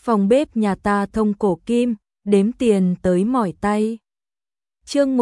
Phòng bếp nhà ta thông cổ kim, đếm tiền tới mỏi tay. Chương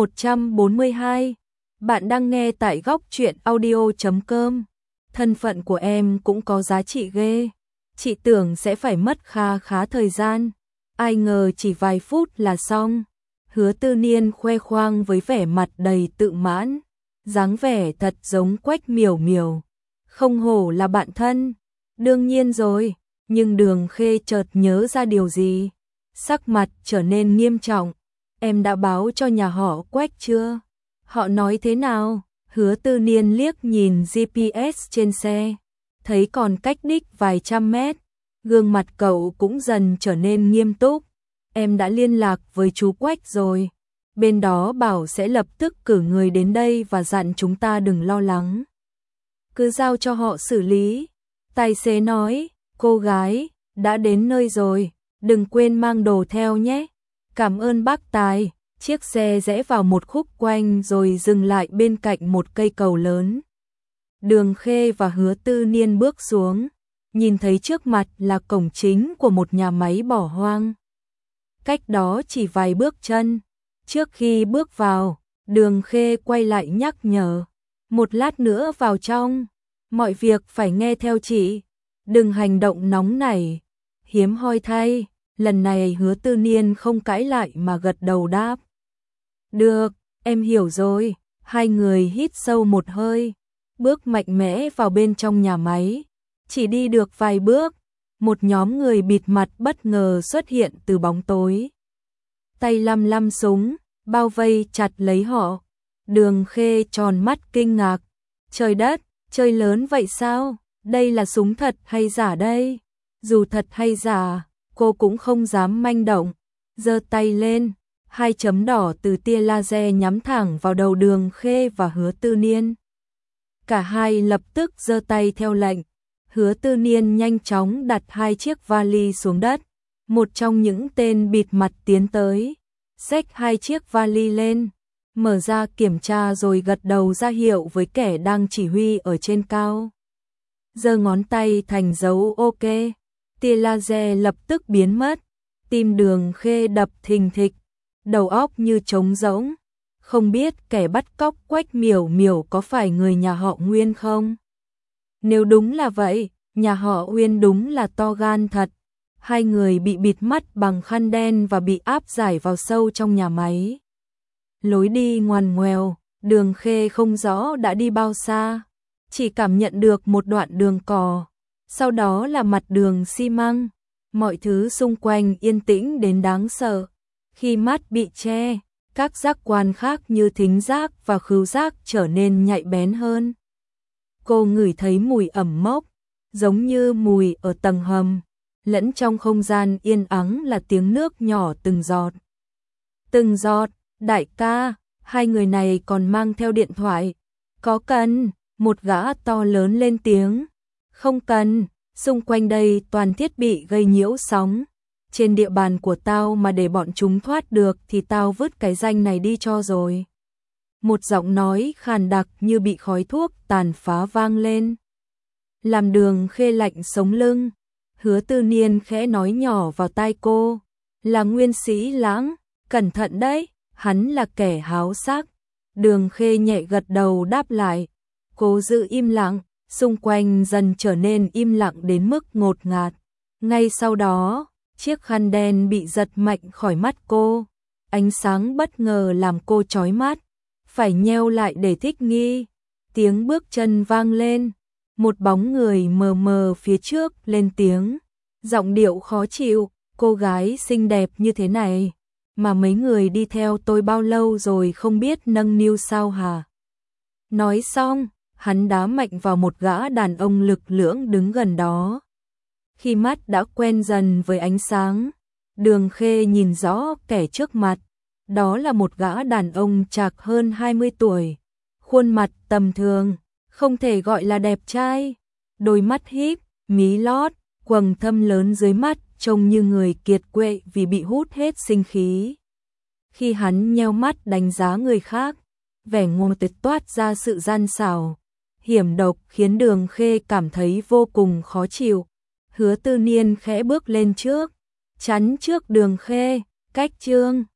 142. Bạn đang nghe tại góc truyện audio.com. Thân phận của em cũng có giá trị ghê. Chị tưởng sẽ phải mất khá thời gian. Ai ngờ chỉ vài phút là xong. Hứa Tư Niên khoe khoang với vẻ mặt đầy tự mãn. Dáng vẻ thật giống Quách Miểu Miểu. Không hổ là bạn thân. Đương nhiên rồi. Nhưng Đường Khê chợt nhớ ra điều gì. Sắc mặt trở nên nghiêm trọng. Em đã báo cho nhà họ Quách chưa? Họ nói thế nào? Hứa Tư Niên liếc nhìn GPS trên xe. Thấy còn cách đích vài trăm mét. Gương mặt cậu cũng dần trở nên nghiêm túc. Em đã liên lạc với chú Quách rồi. Bên đó bảo sẽ lập tức cử người đến đây và dặn chúng ta đừng lo lắng. Cứ giao cho họ xử lý. Tài xế nói, cô gái, đã đến nơi rồi, đừng quên mang đồ theo nhé. Cảm ơn bác Tài. Chiếc xe rẽ vào một khúc quanh rồi dừng lại bên cạnh một cây cầu lớn. Đường Khê và Hứa Tư Niên bước xuống, nhìn thấy trước mặt là cổng chính của một nhà máy bỏ hoang. Cách đó chỉ vài bước chân. Trước khi bước vào, Đường Khê quay lại nhắc nhở. Một lát nữa vào trong, mọi việc phải nghe theo chị. Đừng hành động nóng nảy. Hiếm hoi thay, lần này Hứa Tư Niên không cãi lại mà gật đầu đáp. Được, em hiểu rồi. Hai người hít sâu một hơi, bước mạnh mẽ vào bên trong nhà máy. Chỉ đi được vài bước, một nhóm người bịt mặt bất ngờ xuất hiện từ bóng tối. Tay lăm súng, bao vây chặt lấy họ. Đường Khê tròn mắt kinh ngạc. Trời đất, chơi lớn vậy sao? Đây là súng thật hay giả đây? Dù thật hay giả, cô cũng không dám manh động. Giơ tay lên, hai chấm đỏ từ tia laser nhắm thẳng vào đầu Đường Khê và Hứa Tư Niên. Cả hai lập tức giơ tay theo lệnh. Hứa Tư Niên nhanh chóng đặt hai chiếc vali xuống đất. Một trong những tên bịt mặt tiến tới, xách hai chiếc vali lên, mở ra kiểm tra rồi gật đầu ra hiệu với kẻ đang chỉ huy ở trên cao. Giơ ngón tay thành dấu OK. Tia laser lập tức biến mất. Tim Đường Khê đập thình thịch, đầu óc như trống rỗng. Không biết kẻ bắt cóc Quách Miểu Miểu có phải người nhà họ Nguyên không? Nếu đúng là vậy, nhà họ Uyên đúng là to gan thật. Hai người bị bịt mắt bằng khăn đen và bị áp giải vào sâu trong nhà máy. Lối đi ngoằn ngoèo, Đường Khê không rõ đã đi bao xa, chỉ cảm nhận được một đoạn đường cỏ, sau đó là mặt đường xi măng. Mọi thứ xung quanh yên tĩnh đến đáng sợ. Khi mắt bị che, các giác quan khác như thính giác và khứu giác trở nên nhạy bén hơn. Cô ngửi thấy mùi ẩm mốc, giống như mùi ở tầng hầm, lẫn trong không gian yên ắng là tiếng nước nhỏ từng giọt. Từng giọt, đại ca, hai người này còn mang theo điện thoại. Có cần? Một gã to lớn lên tiếng. Không cần, xung quanh đây toàn thiết bị gây nhiễu sóng. Trên địa bàn của tao mà để bọn chúng thoát được thì tao vứt cái danh này đi cho rồi. Một giọng nói khàn đặc như bị khói thuốc tàn phá vang lên. Làm Đường Khê lạnh sống lưng. Hứa Tư Niên khẽ nói nhỏ vào tai cô. Là Nguyên Sĩ Lãng, cẩn thận đấy, hắn là kẻ háo sắc. Đường Khê nhẹ gật đầu đáp lại. Cô giữ im lặng, xung quanh dần trở nên im lặng đến mức ngột ngạt. Ngay sau đó, chiếc khăn đen bị giật mạnh khỏi mắt cô. Ánh sáng bất ngờ làm cô chói mắt, phải nheo lại để thích nghi. Tiếng bước chân vang lên, một bóng người mờ mờ phía trước lên tiếng. Giọng điệu khó chịu, cô gái xinh đẹp như thế này, mà mấy người đi theo tôi bao lâu rồi không biết nâng niu sao hả? Nói xong, hắn đá mạnh vào một gã đàn ông lực lưỡng đứng gần đó. Khi mắt đã quen dần với ánh sáng, Đường Khê nhìn rõ kẻ trước mặt. Đó là một gã đàn ông chạc hơn 20 tuổi. Khuôn mặt tầm thường, không thể gọi là đẹp trai. Đôi mắt híp, mí lót, quầng thâm lớn dưới mắt, trông như người kiệt quệ vì bị hút hết sinh khí. Khi hắn nheo mắt đánh giá người khác, vẻ ngô tuyệt toát ra sự gian xảo, hiểm độc khiến Đường Khê cảm thấy vô cùng khó chịu. Hứa Tư Niên khẽ bước lên trước, chắn trước Đường Khê, cách Chương